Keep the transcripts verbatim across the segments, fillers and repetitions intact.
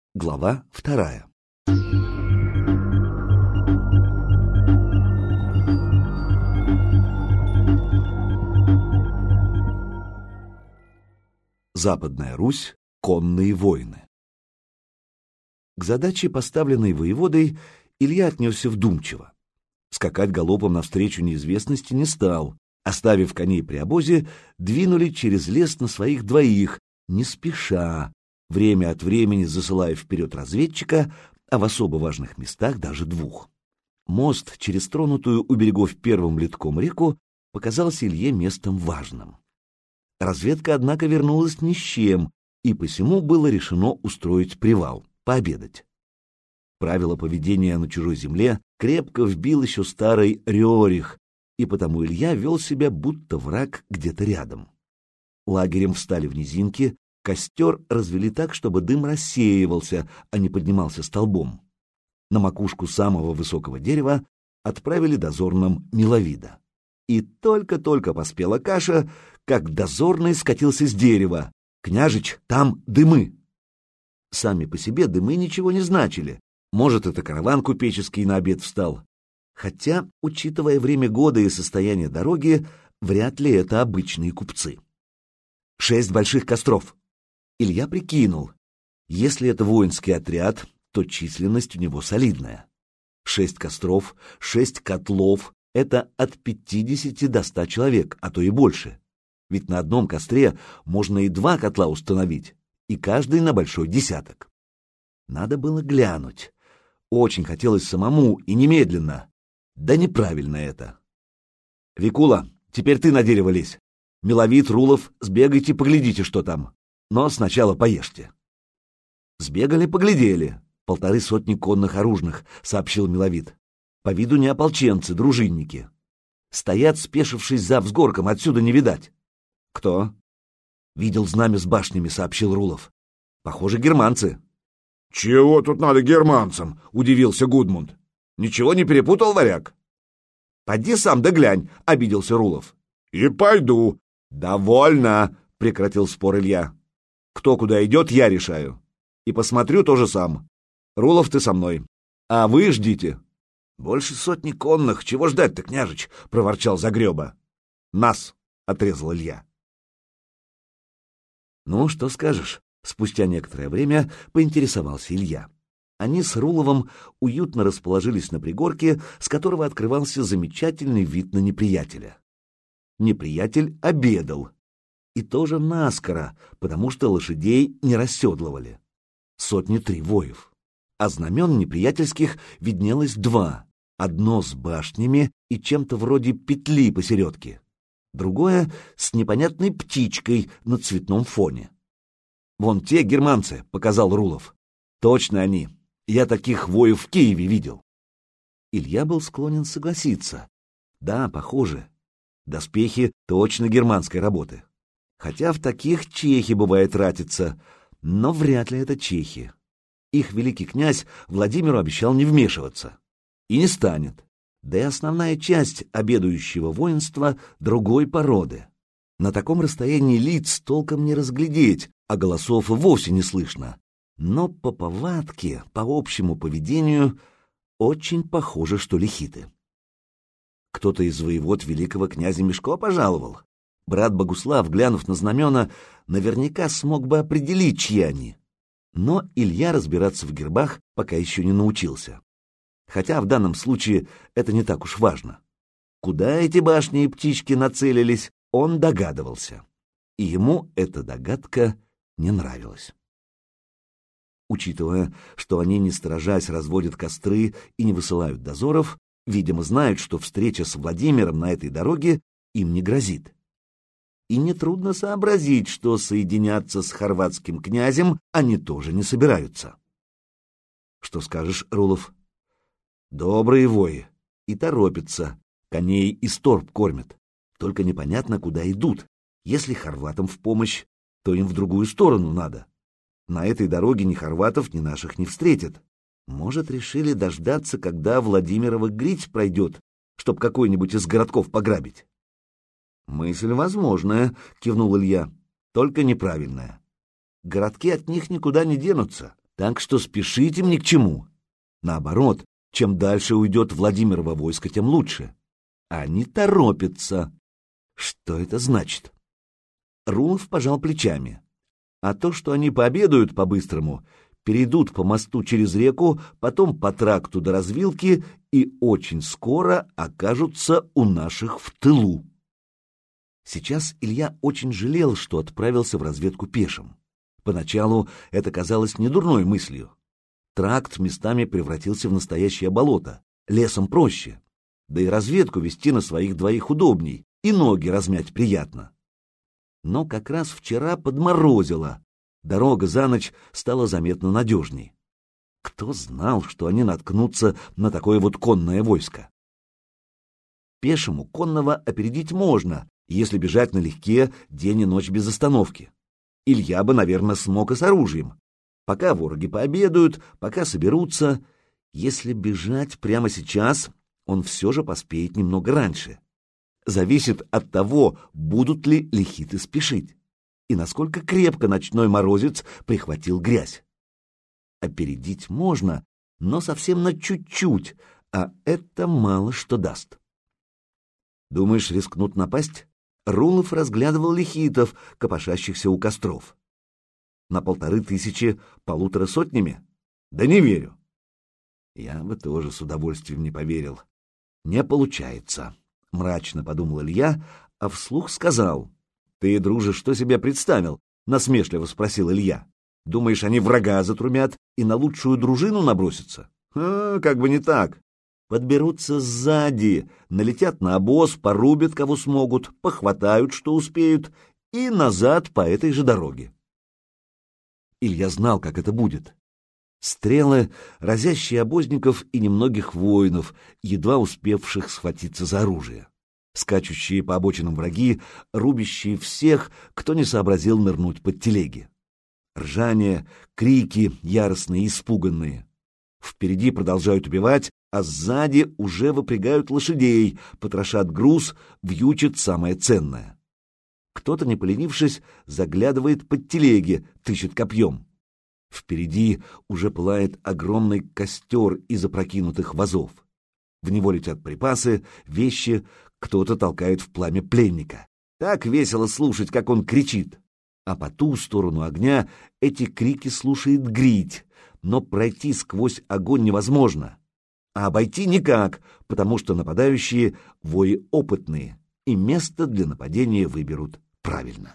Глава вторая. Западная Русь. Конные войны. К задаче, поставленной воеводой, Илья отнесся вдумчиво. Скакать галопом навстречу неизвестности не стал. Оставив коней при обозе, двинули через лес на своих двоих, не спеша, время от времени засылая вперед разведчика, а в особо важных местах даже двух. Мост через тронутую у берегов первым литком реку показался Илье местом важным. Разведка, однако, вернулась ни с чем, и посему было решено устроить привал, пообедать. Правило поведения на чужой земле крепко вбил еще старый Рерих, и потому Илья вел себя, будто враг где-то рядом. Лагерем встали в низинке, костер развели так, чтобы дым рассеивался, а не поднимался столбом. На макушку самого высокого дерева отправили дозорным миловида. И только-только поспела каша, как дозорный скатился с дерева. «Княжич, там дымы!» Сами по себе дымы ничего не значили. Может, это караван купеческий на обед встал. Хотя, учитывая время года и состояние дороги, вряд ли это обычные купцы. Шесть больших костров. Илья прикинул. Если это воинский отряд, то численность у него солидная. Шесть костров, шесть котлов — это от пятидесяти до ста человек, а то и больше. Ведь на одном костре можно и два котла установить, и каждый на большой десяток. Надо было глянуть. Очень хотелось самому и немедленно. Да неправильно это. Викула, теперь ты на дерево лезь. Миловид, Рулов, сбегайте, поглядите, что там. Но сначала поешьте. Сбегали, поглядели. Полторы сотни конных оружных, сообщил Миловид. По виду не ополченцы, дружинники. Стоят, спешившись за взгорком, отсюда не видать. Кто? Видел знамя с башнями, сообщил Рулов. Похоже, германцы. Чего тут надо германцам? Удивился Гудмунд. Ничего не перепутал, варяг? Поди сам да глянь, обиделся Рулов. И пойду. Довольно, прекратил спор Илья. Кто куда идет, я решаю. И посмотрю тоже сам. Рулов, ты со мной. А вы ждите. Больше сотни конных, чего ждать-то, княжич? Проворчал Загреба. Нас, отрезал Илья. Ну, что скажешь? Спустя некоторое время поинтересовался Илья. Они с Руловым уютно расположились на пригорке, с которого открывался замечательный вид на неприятеля. Неприятель обедал. И тоже наскоро, потому что лошадей не расседлывали. Сотни три воев. А знамен неприятельских виднелось два. Одно с башнями и чем-то вроде петли посередке. Другое с непонятной птичкой на цветном фоне. «Вон те германцы», — показал Рулов. «Точно они. Я таких воев в Киеве видел». Илья был склонен согласиться. Да, похоже. Доспехи точно германской работы. Хотя в таких чехи бывает ратиться, но вряд ли это чехи. Их великий князь Владимиру обещал не вмешиваться. И не станет. Да и основная часть обедающего воинства другой породы. На таком расстоянии лиц толком не разглядеть, а голосов и вовсе не слышно. Но по повадке, по общему поведению, очень похоже, что лихиты. Кто-то из воевод великого князя Мишко пожаловал. Брат Богуслав, глянув на знамена, наверняка смог бы определить, чьи они. Но Илья разбираться в гербах пока еще не научился. Хотя в данном случае это не так уж важно. Куда эти башни и птички нацелились, он догадывался. И ему эта догадка не нравилась. Учитывая, что они, не сторожась, разводят костры и не высылают дозоров, видимо, знают, что встреча с Владимиром на этой дороге им не грозит. И нетрудно сообразить, что соединяться с хорватским князем они тоже не собираются. Что скажешь, Рулов? Добрые вои. И торопятся. Коней и торб кормят. Только непонятно, куда идут. Если хорватам в помощь, то им в другую сторону надо. На этой дороге ни хорватов, ни наших не встретят. Может, решили дождаться, когда Владимирова грить пройдет, чтоб какой-нибудь из городков пограбить? Мысль возможная, кивнул Илья, только неправильная. Городки от них никуда не денутся. Так что спешить им ни к чему. Наоборот, чем дальше уйдет Владимирово войско, тем лучше. Они торопятся. Что это значит? Рулов пожал плечами. А то, что они пообедают по-быстрому, перейдут по мосту через реку, потом по тракту до развилки и очень скоро окажутся у наших в тылу. Сейчас Илья очень жалел, что отправился в разведку пешим. Поначалу это казалось недурной мыслью. Тракт местами превратился в настоящее болото, лесом проще. Да и разведку вести на своих двоих удобней, и ноги размять приятно. Но как раз вчера подморозило. Дорога за ночь стала заметно надежней. Кто знал, что они наткнутся на такое вот конное войско? Пешему конного опередить можно, если бежать налегке день и ночь без остановки. Илья бы, наверное, смог и с оружием. Пока вороги пообедают, пока соберутся. Если бежать прямо сейчас, он все же поспеет немного раньше. Зависит от того, будут ли лихиты спешить, и насколько крепко ночной морозец прихватил грязь. Опередить можно, но совсем на чуть-чуть, а это мало что даст. Думаешь, рискнут напасть? Рулов разглядывал лихитов, копошащихся у костров. На полторы тысячи полутора сотнями? Да не верю. Я бы тоже с удовольствием не поверил. Не получается. — мрачно подумал Илья, а вслух сказал. — Ты, друже, что себе представил? — насмешливо спросил Илья. — Думаешь, они врага затрумят и на лучшую дружину набросятся? А, как бы не так. Подберутся сзади, налетят на обоз, порубят, кого смогут, похватают, что успеют, и назад по этой же дороге. Илья знал, как это будет. Стрелы, разящие обозников и немногих воинов, едва успевших схватиться за оружие. Скачущие по обочинам враги, рубящие всех, кто не сообразил нырнуть под телеги. Ржание, крики, яростные и испуганные. Впереди продолжают убивать, а сзади уже выпрягают лошадей, потрошат груз, вьючат самое ценное. Кто-то, не поленившись, заглядывает под телеги, тычет копьем. Впереди уже пылает огромный костер из опрокинутых вазов. В него летят припасы, вещи, кто-то толкает в пламя пленника. Так весело слушать, как он кричит. А по ту сторону огня эти крики слушает Грить, но пройти сквозь огонь невозможно. А обойти никак, потому что нападающие вои опытные, и место для нападения выберут правильно.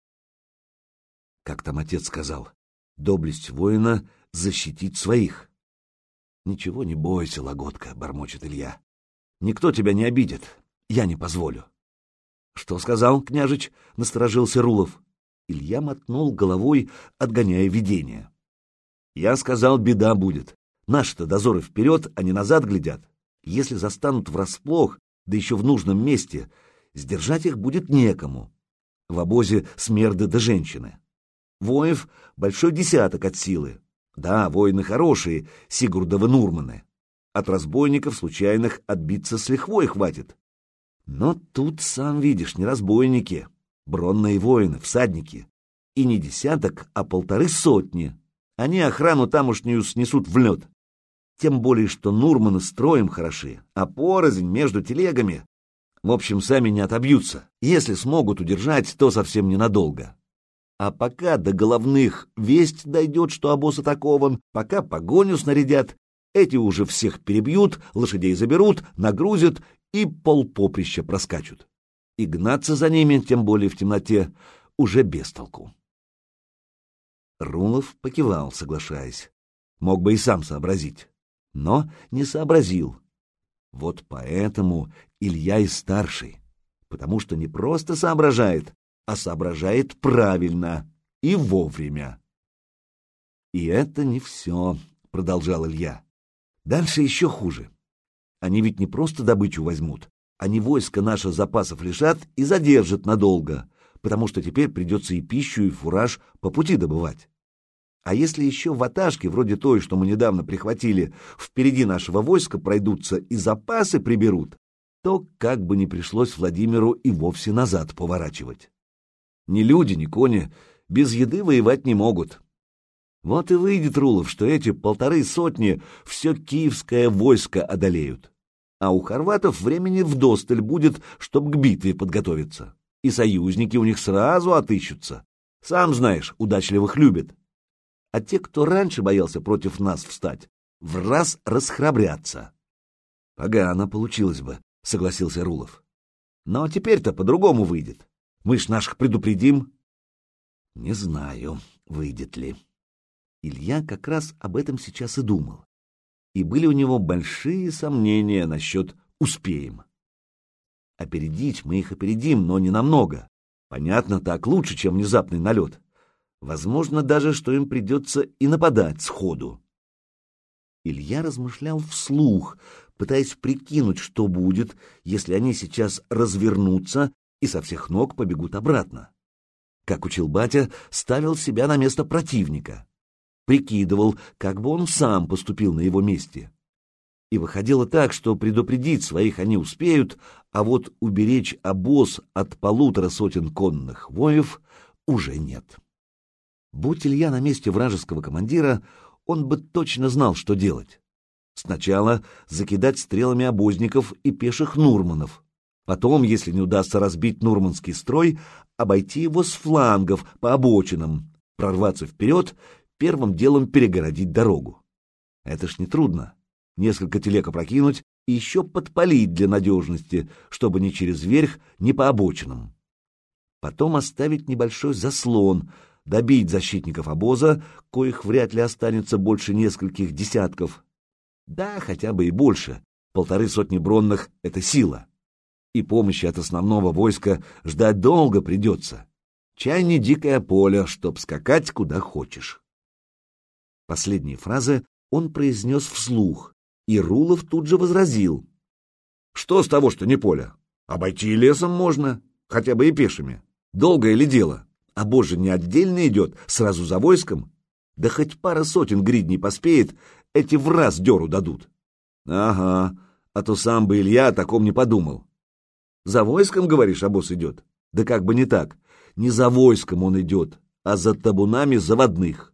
Как там отец сказал? Доблесть воина — защитить своих. Ничего не бойся, Лагодка, — бормочет Илья. Никто тебя не обидит, я не позволю. Что сказал, княжич? — насторожился Рулов. Илья мотнул головой, отгоняя видение. Я сказал, беда будет. Наши-то дозоры вперед, они назад глядят. Если застанут врасплох, да еще в нужном месте, сдержать их будет некому. В обозе смерды да женщины. Воев большой десяток от силы. Да, воины хорошие, Сигурдовы Нурманы. От разбойников случайных отбиться с лихвой хватит. Но тут, сам видишь, не разбойники, бронные воины, всадники. И не десяток, а полторы сотни. Они охрану тамошнюю снесут в лед. Тем более, что Нурманы строем хороши, а порознь между телегами. В общем, сами не отобьются. Если смогут удержать, то совсем ненадолго. А пока до головных весть дойдет, что обоз атакован, пока погоню снарядят, эти уже всех перебьют, лошадей заберут, нагрузят и полпоприща проскачут. И гнаться за ними, тем более в темноте, уже без толку. Рулов покивал, соглашаясь. Мог бы и сам сообразить, но не сообразил. Вот поэтому Илья и старший, потому что не просто соображает, а соображает правильно и вовремя. «И это не все», — продолжал Илья. «Дальше еще хуже. Они ведь не просто добычу возьмут, они войско наше запасов лишат и задержат надолго, потому что теперь придется и пищу, и фураж по пути добывать. А если еще ваташки, вроде той, что мы недавно прихватили, впереди нашего войска пройдутся и запасы приберут, то как бы ни пришлось Владимиру и вовсе назад поворачивать. Ни люди, ни кони без еды воевать не могут. Вот и выйдет, Рулов, что эти полторы сотни все киевское войско одолеют. А у хорватов времени вдосталь будет, чтоб к битве подготовиться. И союзники у них сразу отыщутся. Сам знаешь, удачливых любят. А те, кто раньше боялся против нас встать, в раз расхрабрятся. Погано получилось бы, согласился Рулов. Но теперь-то по-другому выйдет. Мы ж наших предупредим. Не знаю, выйдет ли. Илья как раз об этом сейчас и думал. И были у него большие сомнения насчет «успеем». Опередить мы их опередим, но не намного. Понятно, так лучше, чем внезапный налет. Возможно даже, что им придется и нападать сходу. Илья размышлял вслух, пытаясь прикинуть, что будет, если они сейчас развернутся и со всех ног побегут обратно. Как учил батя, ставил себя на место противника. Прикидывал, как бы он сам поступил на его месте. И выходило так, что предупредить своих они успеют, а вот уберечь обоз от полутора сотен конных воев уже нет. Будь Илья на месте вражеского командира, он бы точно знал, что делать. Сначала закидать стрелами обозников и пеших нурманов. Потом, если не удастся разбить нурманский строй, обойти его с флангов по обочинам, прорваться вперед, первым делом перегородить дорогу. Это ж нетрудно. Несколько телег опрокинуть и еще подпалить для надежности, чтобы ни через верх, ни по обочинам. Потом оставить небольшой заслон, добить защитников обоза, коих вряд ли останется больше нескольких десятков. Да, хотя бы и больше. Полторы сотни бронных — это сила. И помощи от основного войска ждать долго придется. Чай не дикое поле, чтоб скакать куда хочешь. Последние фразы он произнес вслух, и Рулов тут же возразил. Что с того, что не поле? Обойти лесом можно, хотя бы и пешими. Долгое ли дело? А боже, не отдельно идет, сразу за войском? Да хоть пара сотен гридней поспеет, эти в раз дёру дадут. Ага, а то сам бы Илья о таком не подумал. За войском, говоришь, обоз идет? Да как бы не так. Не за войском он идет, а за табунами заводных.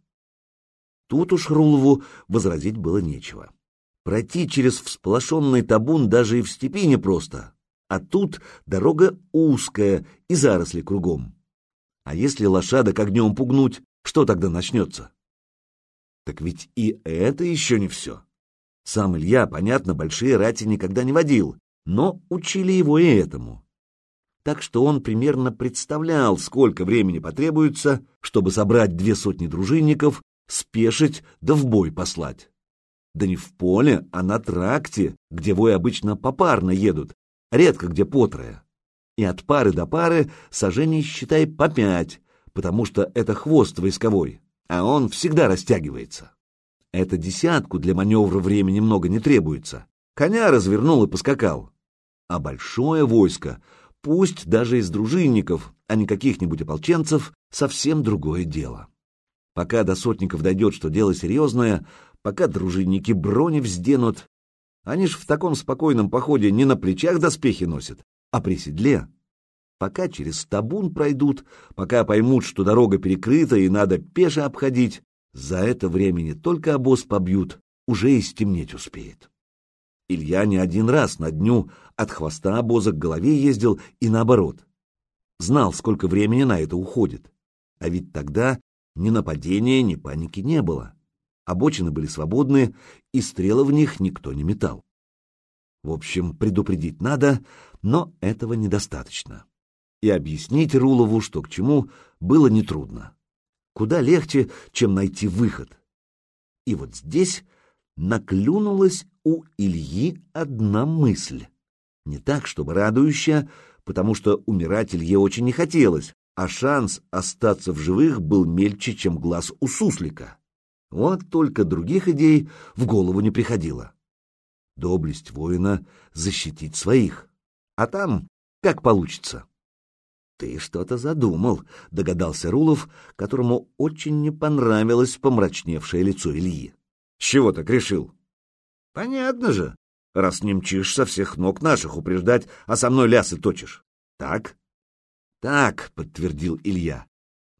Тут уж Рулову возразить было нечего. Пройти через всполошенный табун даже и в степи непросто, а тут дорога узкая и заросли кругом. А если лошадок огнем пугнуть, что тогда начнется? Так ведь и это еще не все. Сам Илья, понятно, большие рати никогда не водил, но учили его и этому. Так что он примерно представлял, сколько времени потребуется, чтобы собрать две сотни дружинников, спешить да в бой послать. Да не в поле, а на тракте, где вои обычно попарно едут, редко где по трое. И от пары до пары сажений, считай, по пять, потому что это хвост войсковой, а он всегда растягивается. Это десятку для маневра времени много не требуется. Коня развернул и поскакал. А большое войско, пусть даже из дружинников, а не каких-нибудь ополченцев, совсем другое дело. Пока до сотников дойдет, что дело серьезное, пока дружинники брони взденут, они ж в таком спокойном походе не на плечах доспехи носят, а при седле. Пока через табун пройдут, пока поймут, что дорога перекрыта и надо пеше обходить, за это время не только обоз побьют, уже и стемнеть успеет. Илья не один раз на дню от хвоста обоза к голове ездил и наоборот. Знал, сколько времени на это уходит. А ведь тогда ни нападения, ни паники не было. Обочины были свободны, и стрелы в них никто не метал. В общем, предупредить надо, но этого недостаточно. И объяснить Рулову, что к чему, было нетрудно. Куда легче, чем найти выход. И вот здесь наклюнулась у Ильи одна мысль. Не так, чтобы радующая, потому что умирать Илье очень не хотелось, а шанс остаться в живых был мельче, чем глаз у суслика. Вот только других идей в голову не приходило. Доблесть воина — защитить своих. А там как получится. «Ты что-то задумал», — догадался Рулов, которому очень не понравилось помрачневшее лицо Ильи. «С чего так решил?» «Понятно же, раз не мчишь со всех ног наших упреждать, а со мной лясы точишь. Так?» «Так», — подтвердил Илья.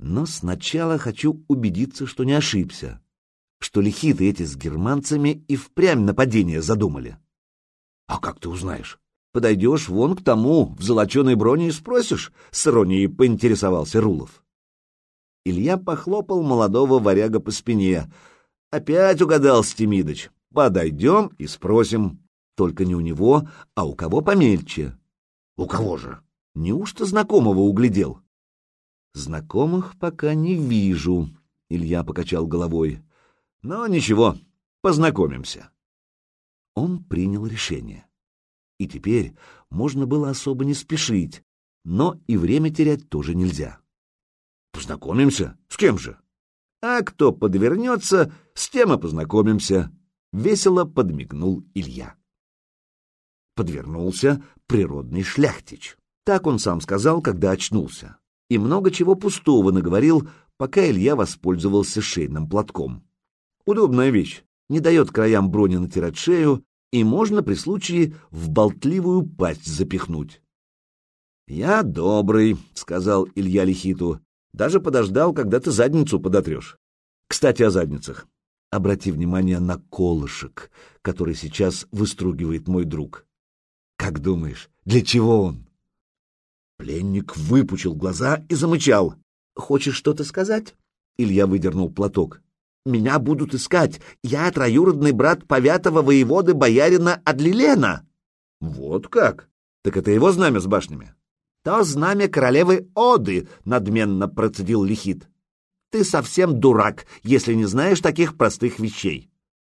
Но сначала хочу убедиться, что не ошибся, что лихиты эти с германцами и впрямь нападение задумали. А как ты узнаешь? Подойдешь вон к тому в золоченой броне и спросишь, с иронией поинтересовался Рулов. Илья похлопал молодого варяга по спине. Опять угадал Стемидыч. Подойдем и спросим. Только не у него, а у кого помельче. У кого же? Неужто знакомого углядел? Знакомых пока не вижу, Илья покачал головой. Но ничего, познакомимся. Он принял решение. И теперь можно было особо не спешить, но и время терять тоже нельзя. Познакомимся? С кем же? А кто подвернется, с тем и познакомимся. Весело подмигнул Илья. Подвернулся природный шляхтич. Так он сам сказал, когда очнулся. И много чего пустого наговорил, пока Илья воспользовался шейным платком. Удобная вещь, не дает краям брони натирать шею, и можно при случае в болтливую пасть запихнуть. «Я добрый», — сказал Илья Лихиту, — «даже подождал, когда ты задницу подотрешь. Кстати, о задницах. Обрати внимание на колышек, который сейчас выстругивает мой друг. Как думаешь, для чего он?» Пленник выпучил глаза и замычал. «Хочешь что-то сказать?» Илья выдернул платок. «Меня будут искать. Я троюродный брат повятого воеводы боярина Адлилена». «Вот как? Так это его знамя с башнями?» «То знамя королевы Оды», — надменно процедил Лихит. «Ты совсем дурак, если не знаешь таких простых вещей».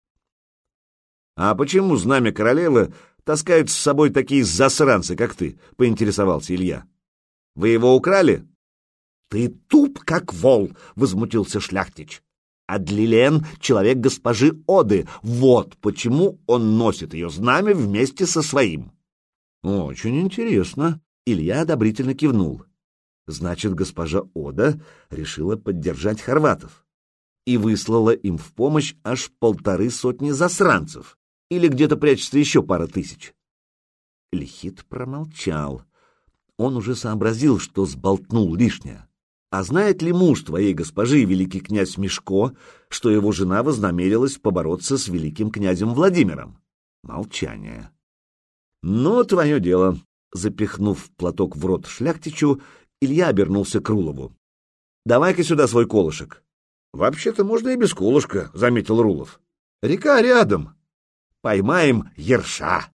«А почему знамя королевы таскают с собой такие засранцы, как ты?» — поинтересовался Илья. «Вы его украли?» «Ты туп, как вол», — возмутился шляхтич. «Адлилен — человек госпожи Оды. Вот почему он носит ее знамя вместе со своим». «Очень интересно», — Илья одобрительно кивнул. «Значит, госпожа Ода решила поддержать хорватов и выслала им в помощь аж полторы сотни засранцев. Или где-то прячется еще пара тысяч». Лихит промолчал. Он уже сообразил, что сболтнул лишнее. А знает ли муж твоей госпожи, великий князь Мишко, что его жена вознамерилась побороться с великим князем Владимиром? Молчание. «Ну, твое дело». Запихнув платок в рот шляхтичу, Илья обернулся к Рулову. «Давай-ка сюда свой колышек». «Вообще-то можно и без колышка», — заметил Рулов. «Река рядом. Поймаем ерша».